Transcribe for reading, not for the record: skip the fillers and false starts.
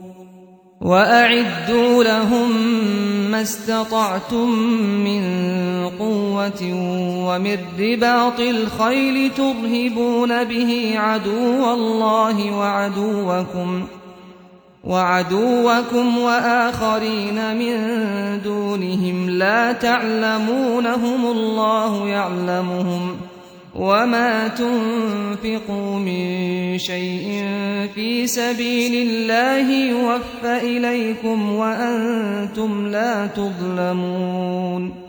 وأعدوا لهم ما استطعتم من قوة ومن رباط الخيل ترهبون به عدو الله وعدوكم وآخرين من دونهم لا تعلمونهم الله يعلمهم وما تنفقوا من شيء في سبيل الله يوفى إليكم وأنتم لا تظلمون